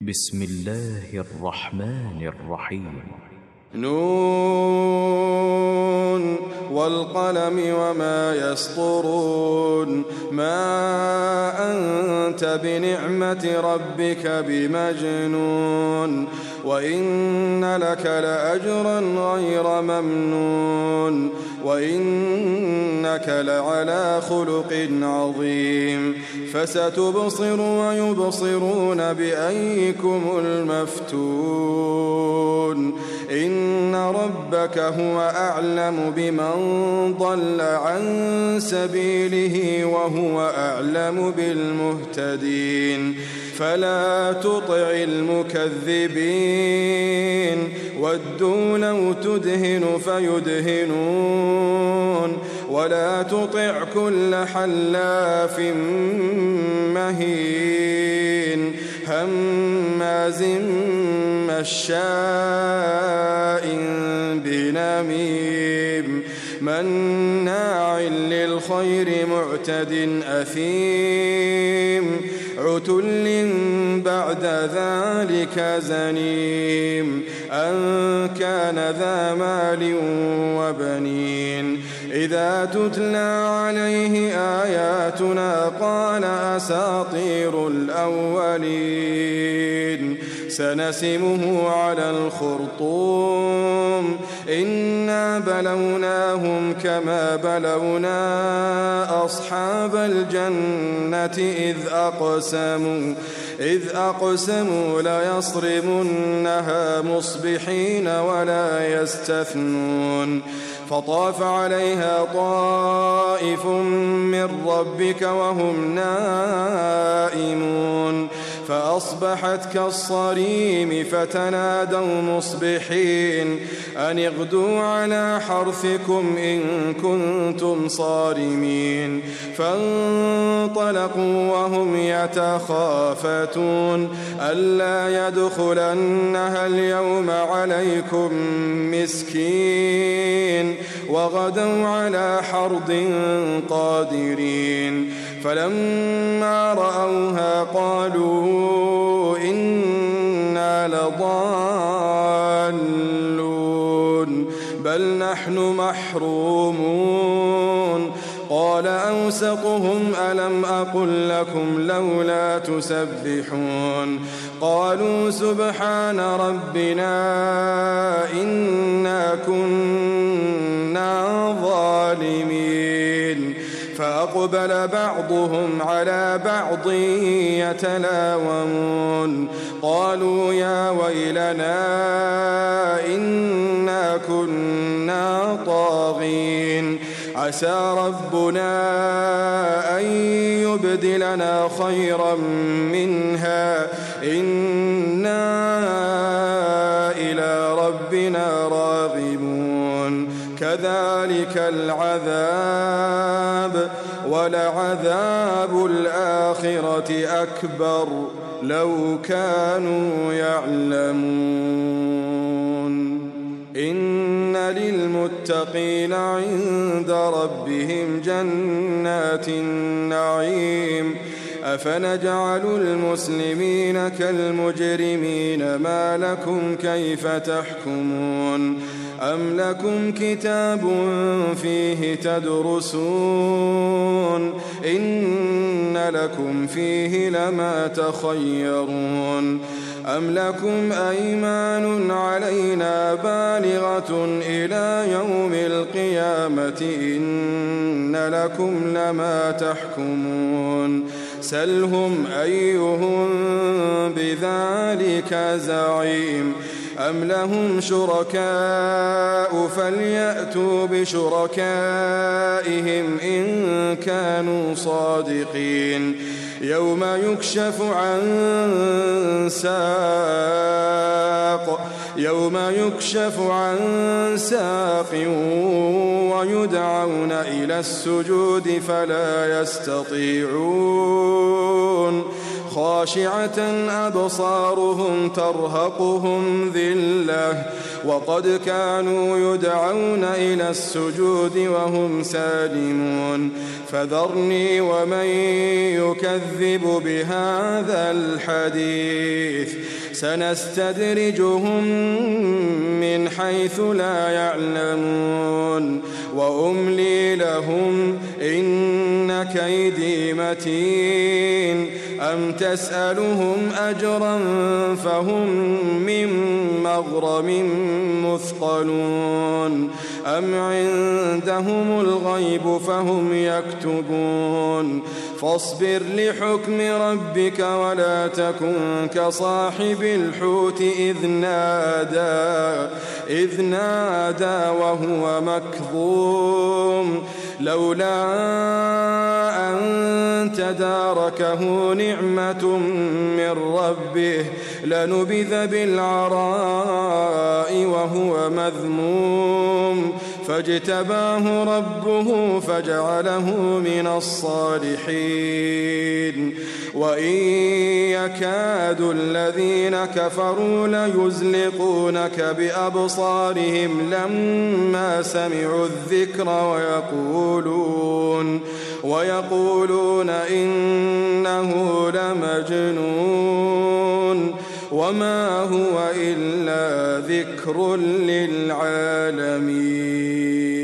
بسم الله الرحمن الرحيم. نون والقلم وما يسطرون. ما أنت بنعمة ربك بمجنون، وإن لك لأجرا غير ممنون، وإنك لعلى خلق عظيم. فستبصر ويبصرون بأيكم المفتون. إن ربك هو أعلم بمن ضل عن سبيله وهو أعلم بالمهتدين. فلا تطع المكذبين، ودوا لو تدهن فيدهنون. ولا تطع كل حلاف مهين هماز مشاء بنميم مناع للخير معتد أثيم عتل بعد ذلك زنيم أن كان ذا مال وبنين. إذا تتلى عليه آياتنا قال أساطير الأولين. سنسمه على الخرطوم. إنا بلوناهم كما بلونا أصحاب الجنة إذ أقسموا ليصرمنها مصبحين ولا يستثنون. فطاف عليها طائف من ربك وهم نائمون فأصبحت كالصريم فتنادوا مصبحين أن اغدوا على حرثكم إن كنتم صارمين. فانطلقوا وهم يتخافتون ألا يدخلنها اليوم عليكم مسكين وغدوا على حرد قادرين. فلما رأوها قالوا إنا لضالون بل نحن محرومون. قال أوسطهم ألم أقل لكم لولا تسبحون. قالوا سبحان ربنا إنا كنا ظالمين. فأقبل بعضهم على بعض يتلاومون قالوا يا ويلنا إنا كنا طاغين. عسى ربنا أن يبدلنا خيرا منها إنا إلى ربنا راغبون. كذلك العذاب ولعذاب الآخرة أكبر لو كانوا يعلمون. إن للمتقين عند ربهم جنات النعيم. أفنجعل المسلمين كالمجرمين ما لكم كيف تحكمون. أم لكم كتاب فيه تدرسون إن لكم فيه لما تخيرون. أم لكم أيمان علينا بالغة إلى يوم القيامة إن لكم لما تحكمون. سلهم أيهم بذلك زعيم. أم لهم شركاء فليأتوا بشركائهم إن كانوا صادقين. يوم يكشف عن ساق ويدعون إلى السجود فلا يستطيعون. خاشعة أبصارهم ترهقهم ذلة وقد كانوا يدعون إلى السجود وهم سالمون. فذرني ومن يكذب بهذا الحديث سنستدرجهم من حيث لا يعلمون وأملي لهم إن كيدي متين أم تسألهم أجرا فهم من مغرم مثقلون أم عندهم الغيب فهم يكتبون فاصبر لحكم ربك ولا تكن كصاحب الحوت إذ نادى وهو مكظوم لولا أن تداركه نعمة من ربه لنبذ بالعراء وهو مذموم فاجتباه ربه فجعله من الصالحين وإن يكاد الذين كفروا ليزلقونك بأبصارهم لما سمعوا الذكر ويقولون إنه لمجنون وما هو إلا ذكر للعالمين.